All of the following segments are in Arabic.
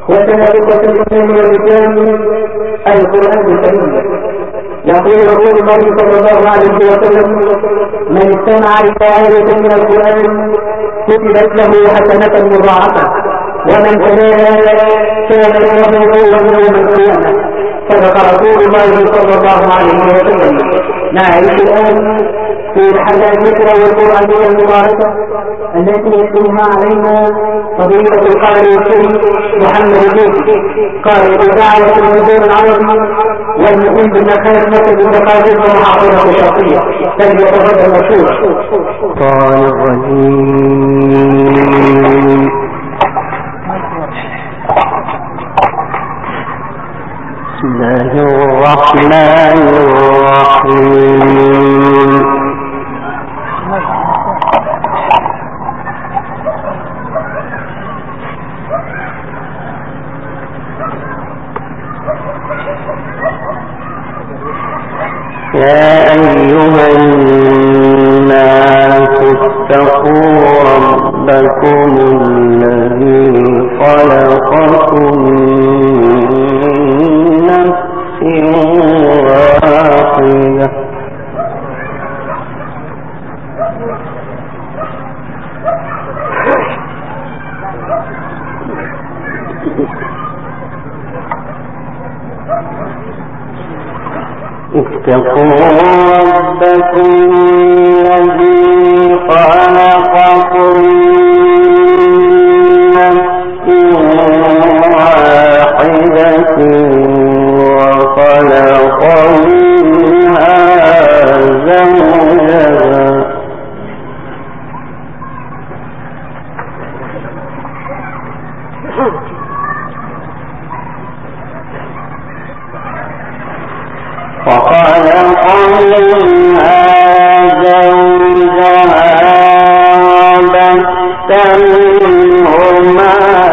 وتنافق الإسلام والإسلام القرآن الكريم. يقول رسول الله صلى الله عليه وسلم: من استمع لآية من القرآن كتبت له حسنة مضاعفة، ومن تلاها كان له نورا يوم القيامة. صدق رسول الله صلى الله عليه وسلم. نعيش الآن في رحلات الذكرى والقرآنية المباركة التي يتلوها علينا فضيلة القارئ الكريم محمد بن قارئ دعوة الحضور العربي والمقيم بالمكان مركز الثقافي ومحافظة الشرقية، فليتفضل مشكورا. الشيطان الرجيم. بسم الله الرحمن الرحيم. يا أيها الناس اتقوا ربكم الذي خلقكم من نفس واحدة اتقوا ربكم الذي خلقكم من نفس واحدة وخلق منها زوجها وخلق منها زوجها وبث منهما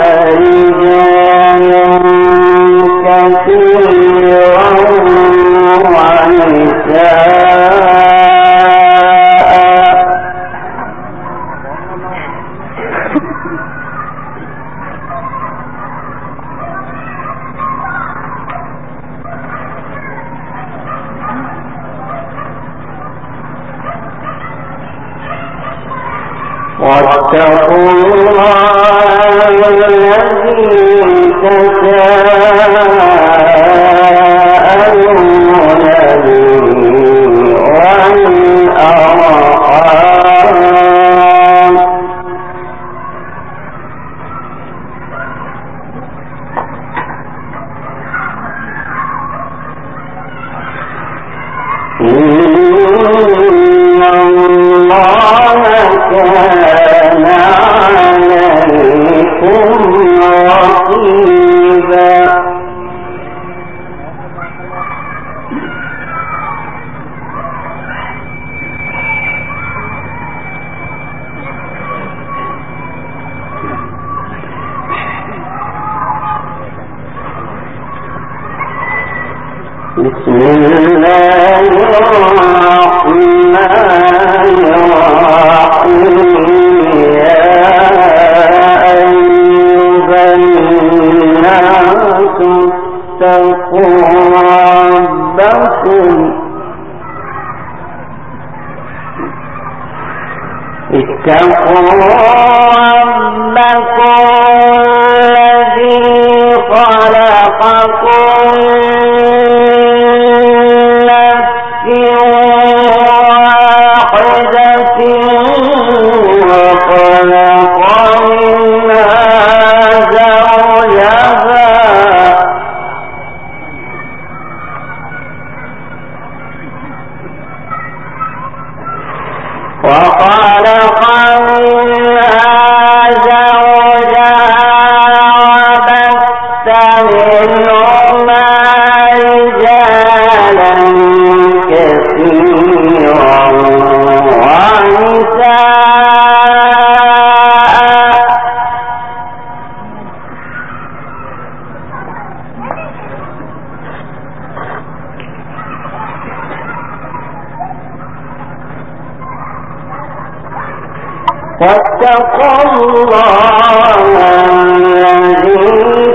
رجالا كثيرا ونساء واتقوا الله الذي تساءلون به والأرحام إن الله كان عليكم رقيبا. بسم الله الرحمن الرحيم. يا أيها الناس اتقوا ربكم الذي خلقكم واتقوا الله الذي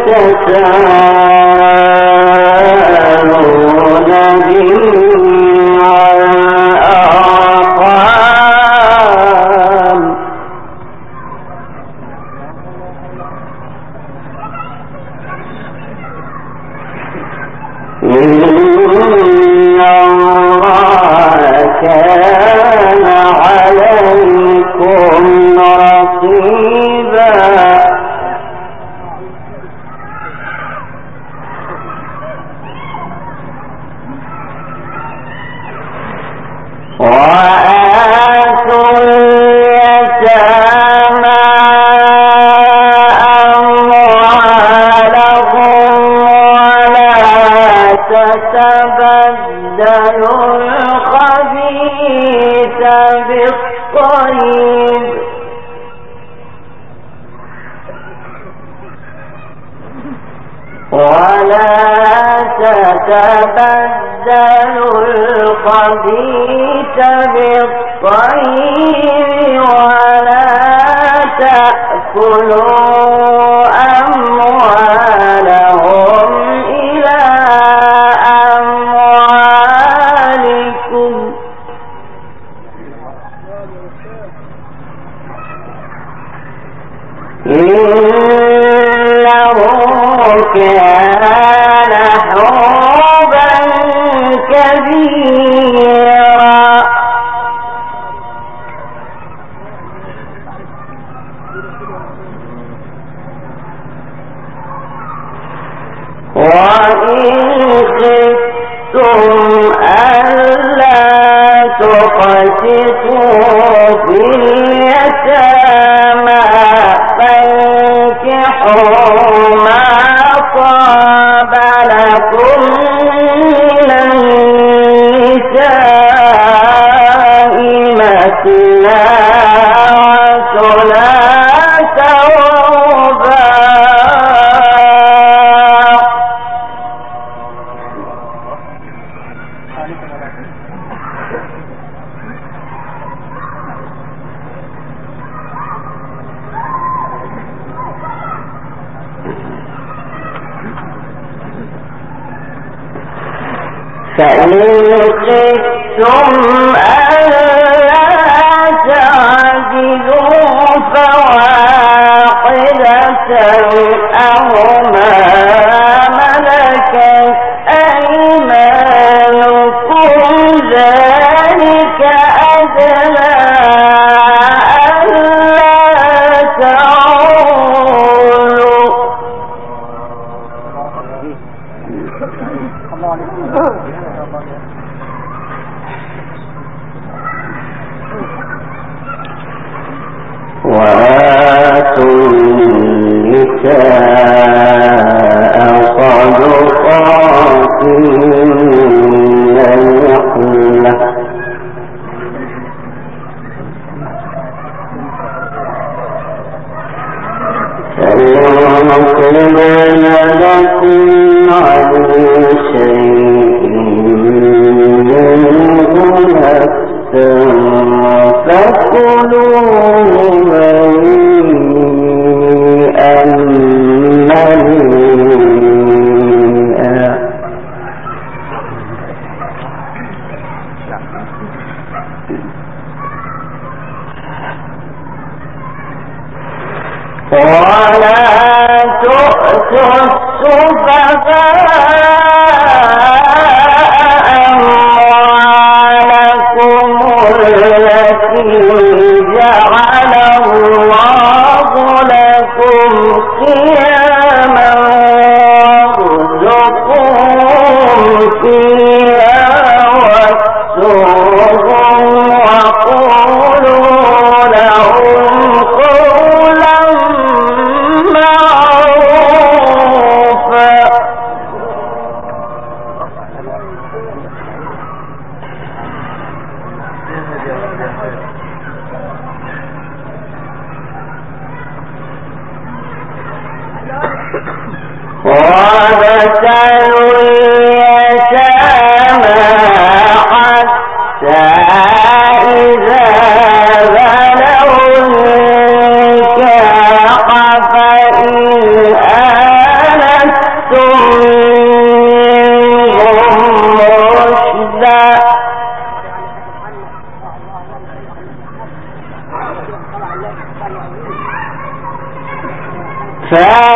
النكاح فإن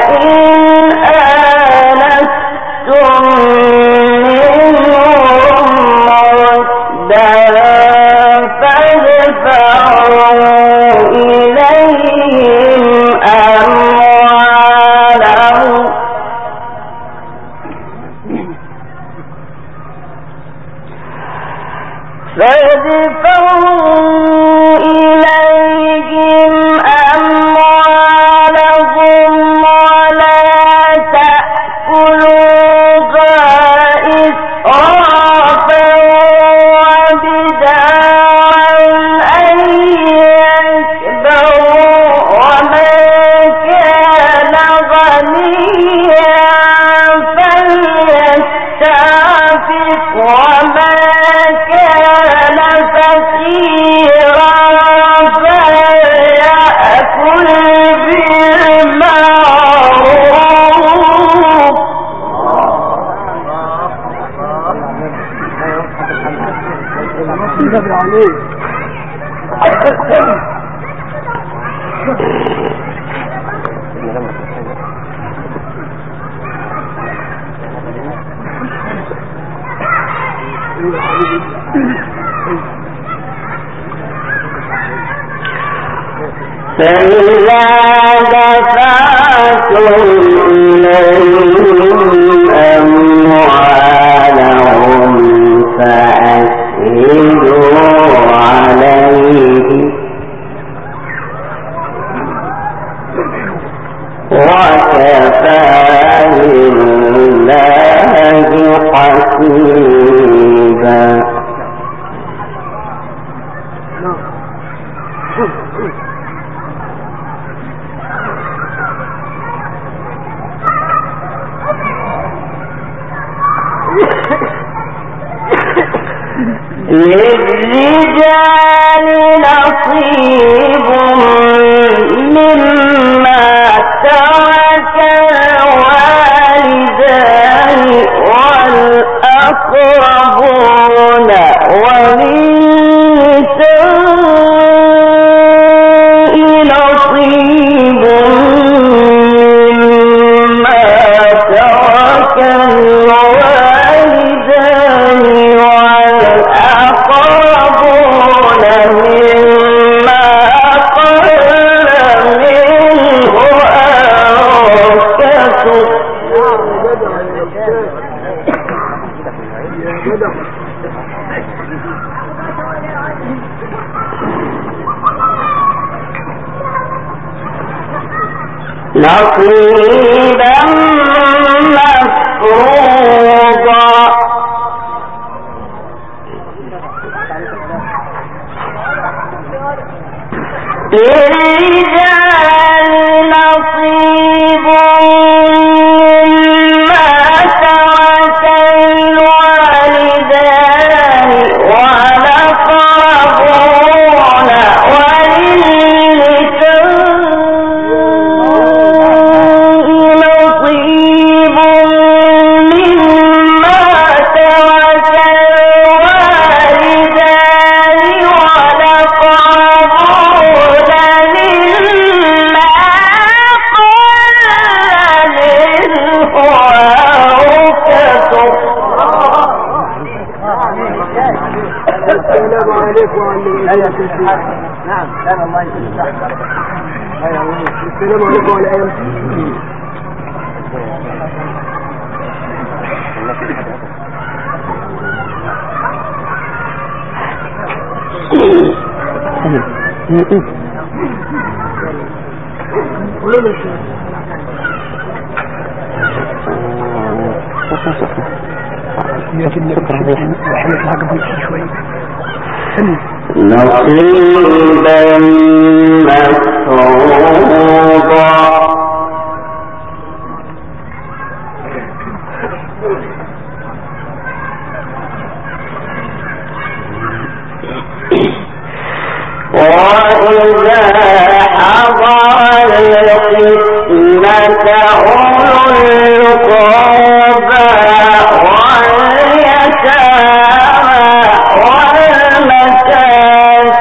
فإذا دفعتم إليهم أموالهم فأشهدوا عليهم وكفى بالله حسيبا. للرجال نصيب مما ترك الوالدان والأقربون وللنساء نصيب مما ترك الوالدان والأقربون مما قل منه أو كثر. نصيبا مفروضا. للرجال نصيب مما ترك الوالدان والأقربون وللنساء نصيب مما ترك الوالدان والأقربون مما قل منه أو كثر. السلام عليكم وعلى نعم سلام الله يسلمك. السلام عليكم وعلى نصيبا مفروضا. وإذا حضر القسمة أولو القربى واليتامى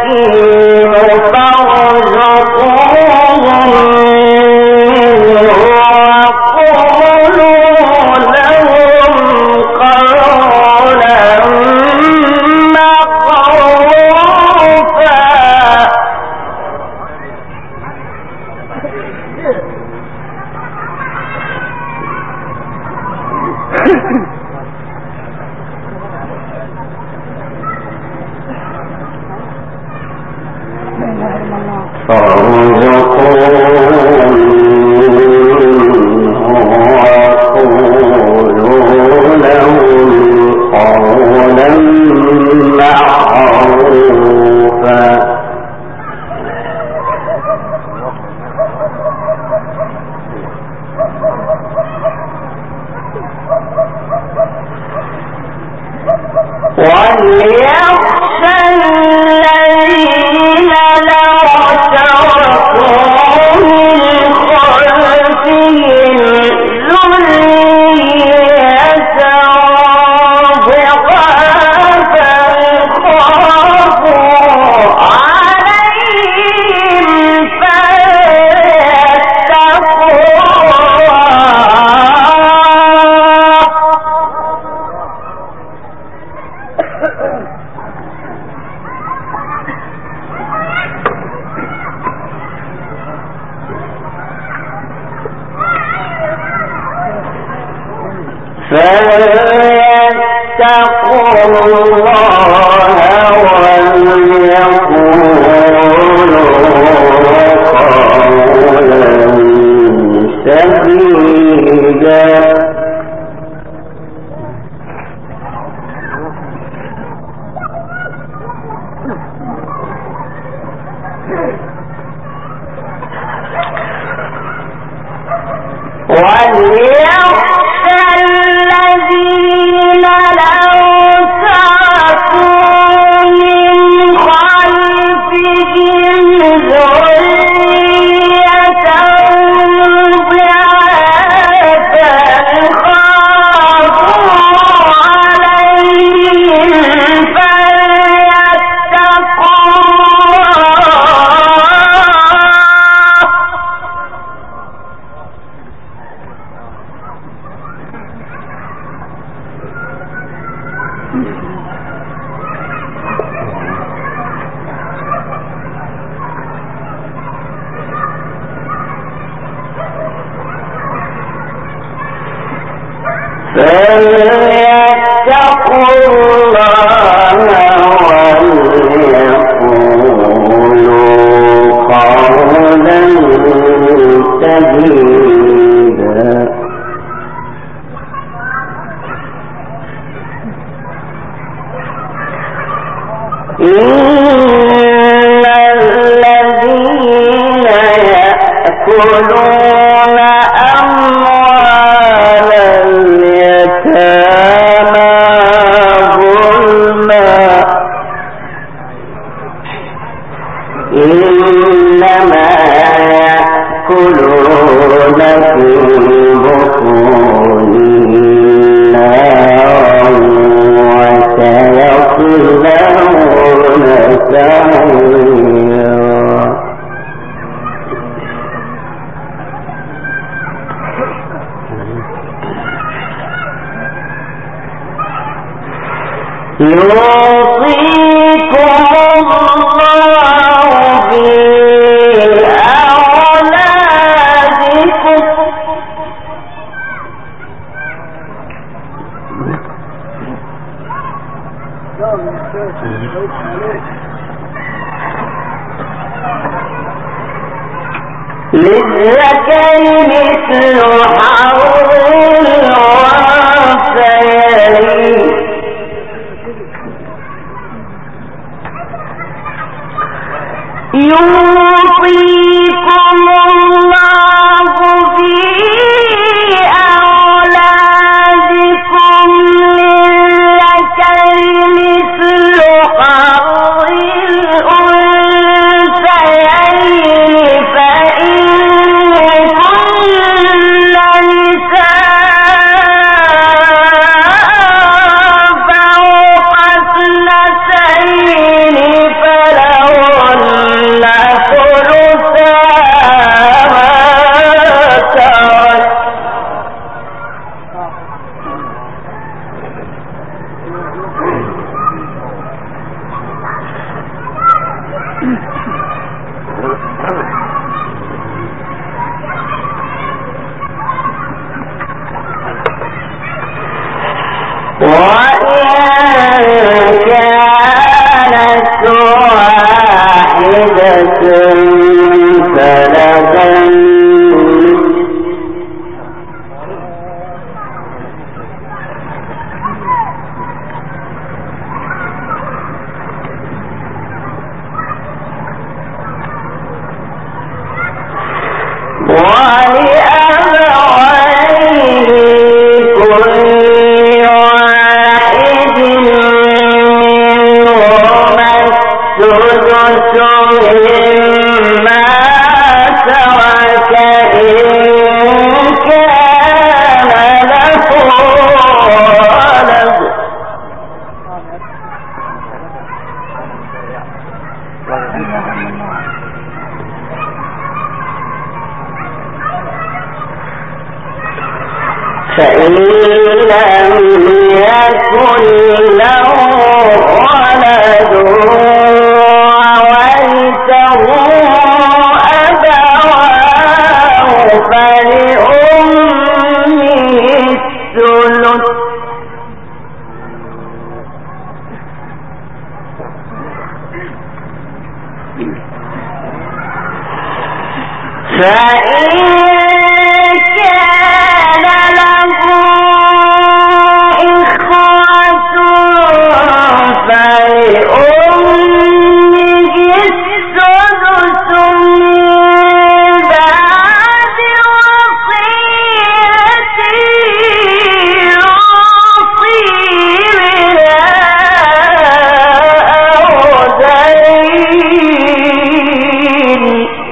والمساكين فارزقوهم منه فإن كن فإن لم يكن له ولد وورثه أبواه فلأمه الثلث فإن كان له إخوة فلأمه السدس من بعد وصية يوصي بها أو دين.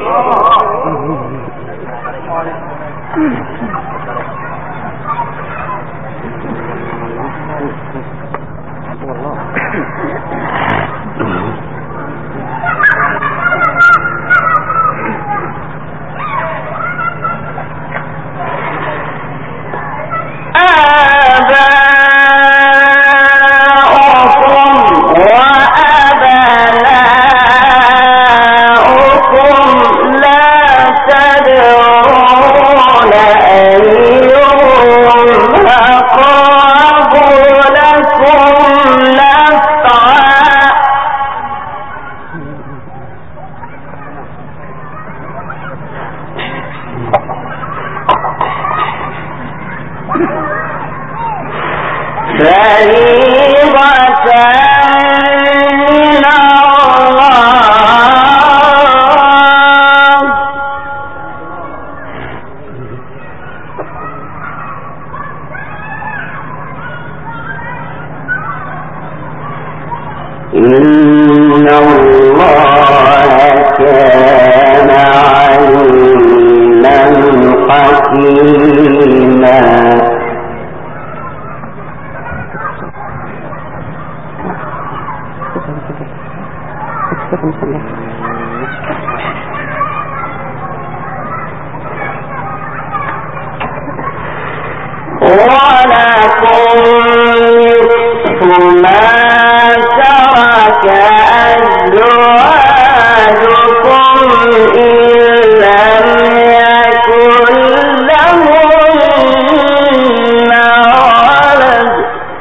إن الله كان عليما حكيما. ولكم نصف ما ترك أزواجكم إن لم يكن لهن ولد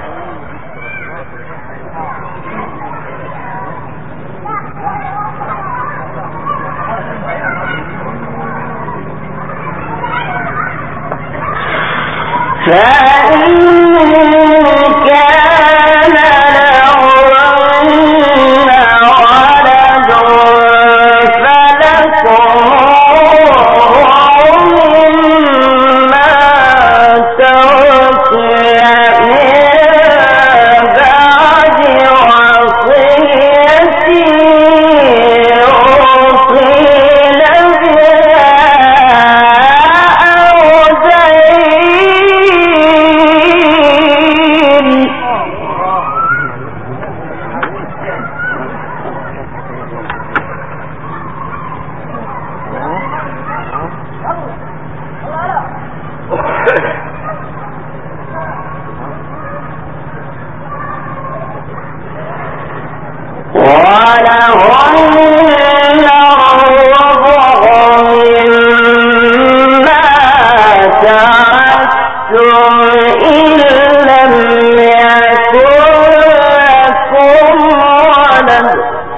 فإن كان لهن ولد فلكم مما تركن من بعد وصية يوصين بها أو دين. ولهن الربع مما تركتم إن لم يكن لكم ولد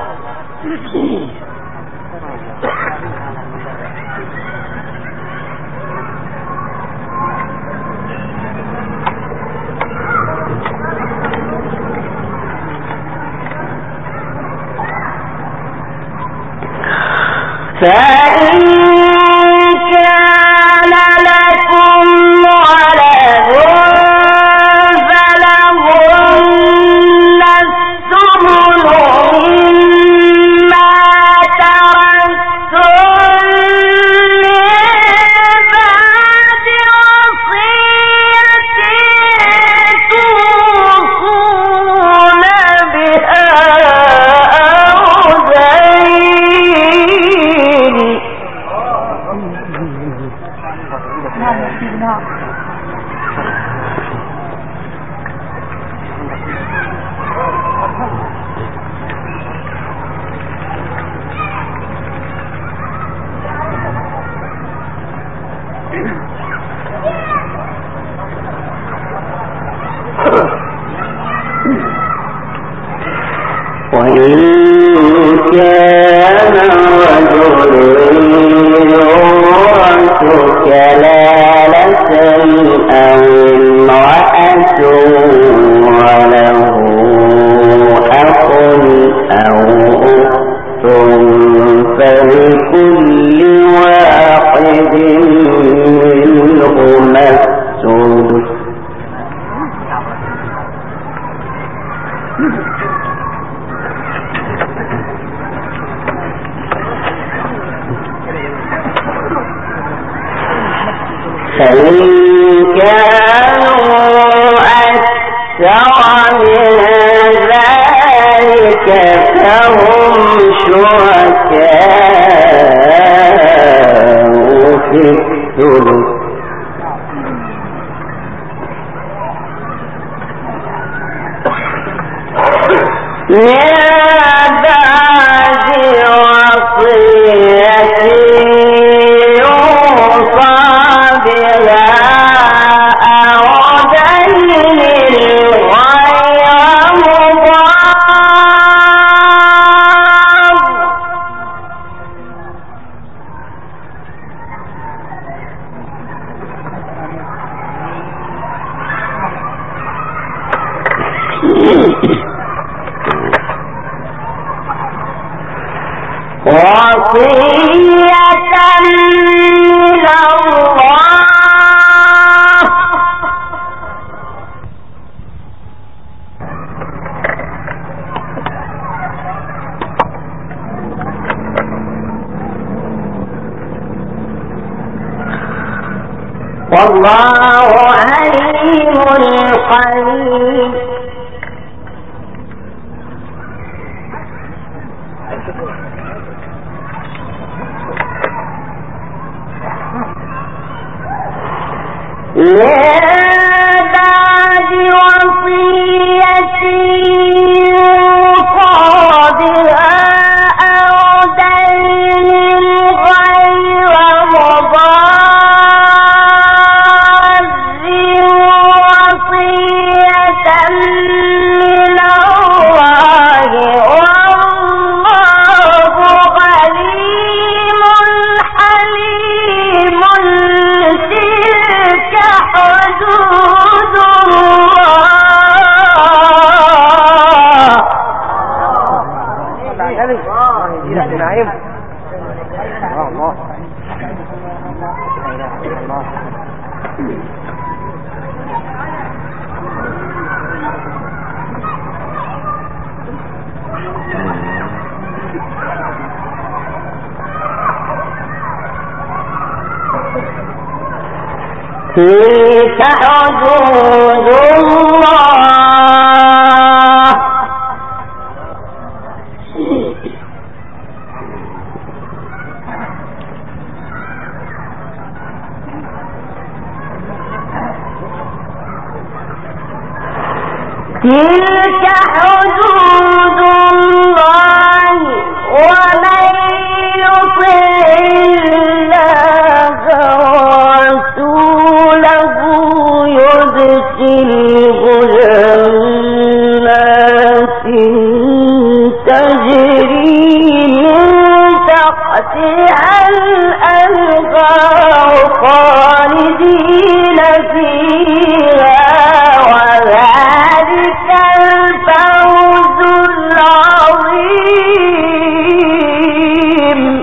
فإن كان لكم ولد فلهن الثمن مما تركتم من بعد وصية توصون بها أو دين. والله عليم قدير. تلك حدود الله تلك حدود الله ومن يطع الله ورسوله يدخله جنات تجري من تحتها الأنهار خالدين فيها وذلك الفوز العظيم.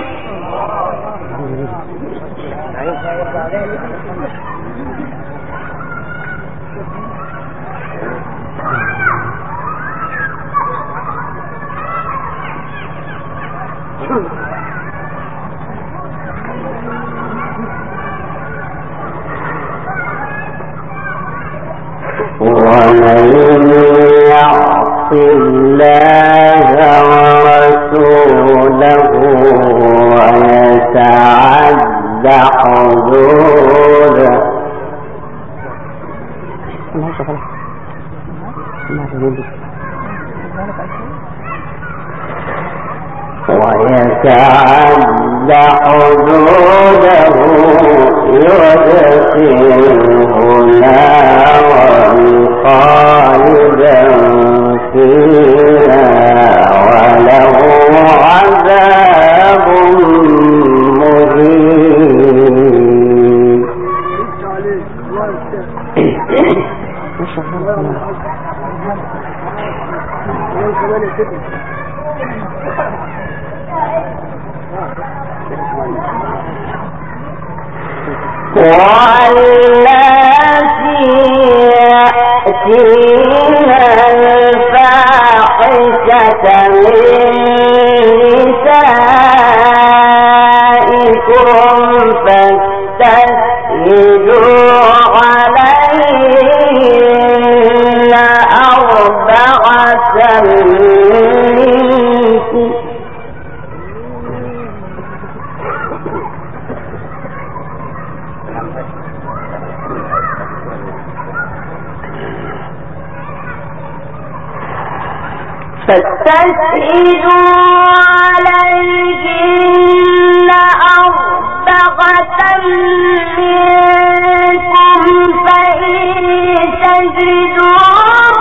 ومن يعص الله ورسوله ويتعد حدوده يدخله نارا خالدا فيها واللاتي يأتين الفاحشة من نسائكم فاستشهدوا عليهن أربعة منكم فاستشهدوا عليهن أربعة منكم فإن شهدوا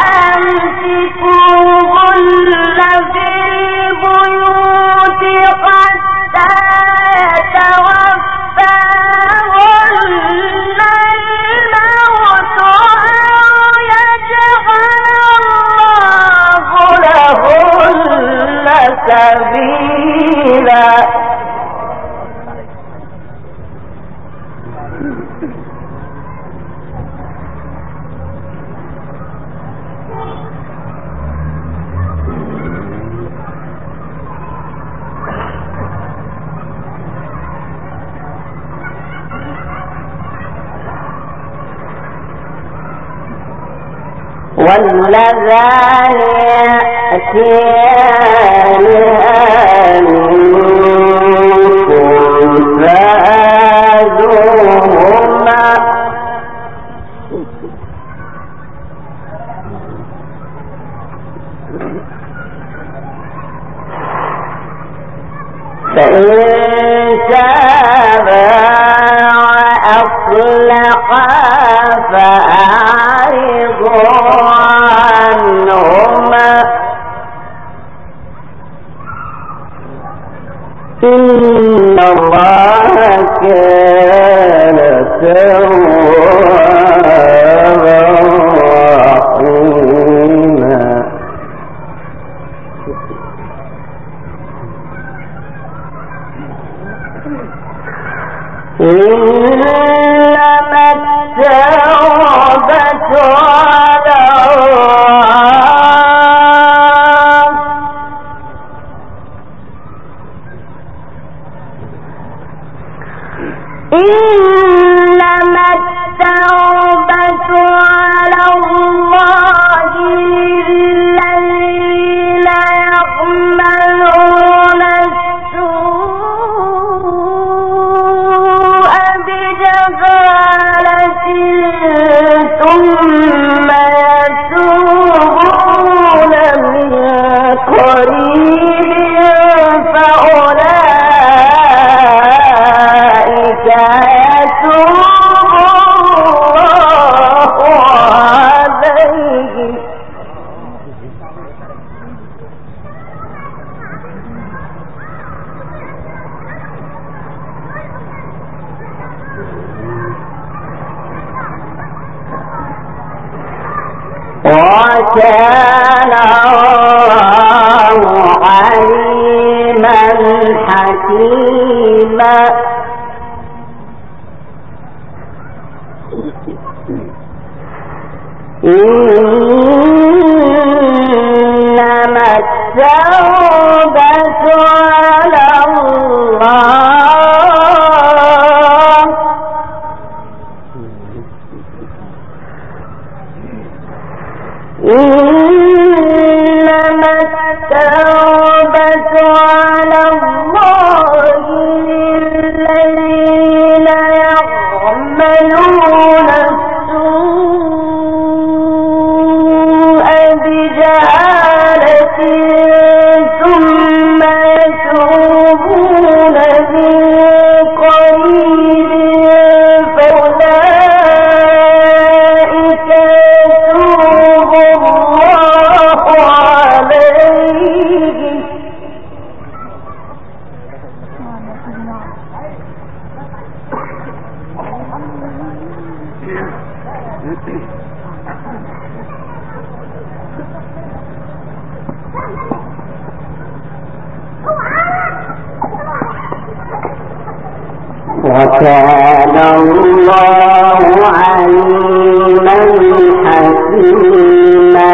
فأمسكوهن في البيوت حتى يتوفاهن الموت أو يجعل لهن سبيلا واللذان يأتيانها منكم فآذوهما فإن تابا وأصلحا فأعرضوا عنهما إن الله كان توابا رحيما إنما التوبة على الله إنما التوبة على الله للذين يعملون السوء بجهالة ثم يتوبون من قريب فأولئك يتوب الله عليهم وكان الله عليما حكيما إنما التوبة على الله إنما التوبة على الله للذين يعملون السوء بجهالة ثم يتوبون من قريب فأولئك يتوب الله عليهم وكان الله عليما حكيما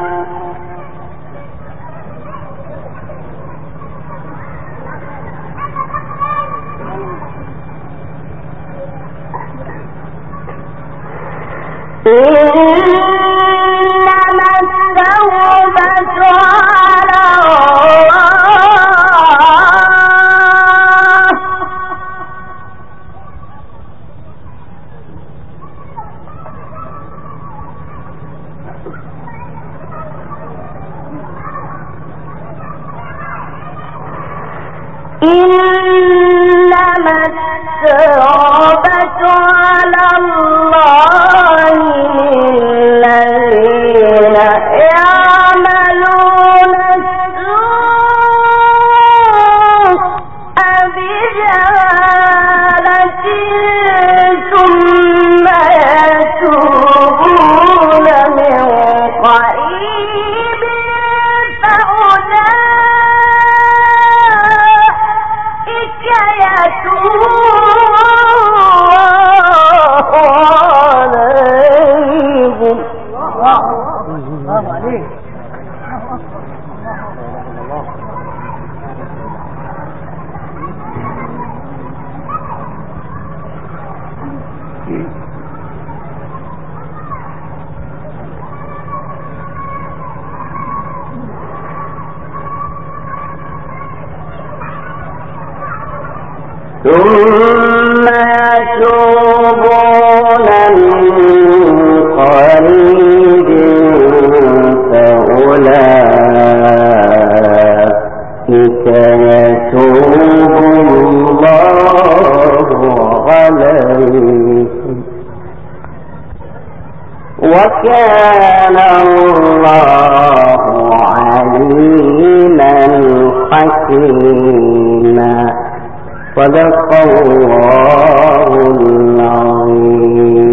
إنما التوبة على إنما التوبة على الله للذين يعملون السوء بجهالة ثم يتوبون من قريب فأولئك يتوب ثم يتوبون من قريب فأولئك يتوب الله عليهم وكان الله عليما حكيما صدق الله العظيم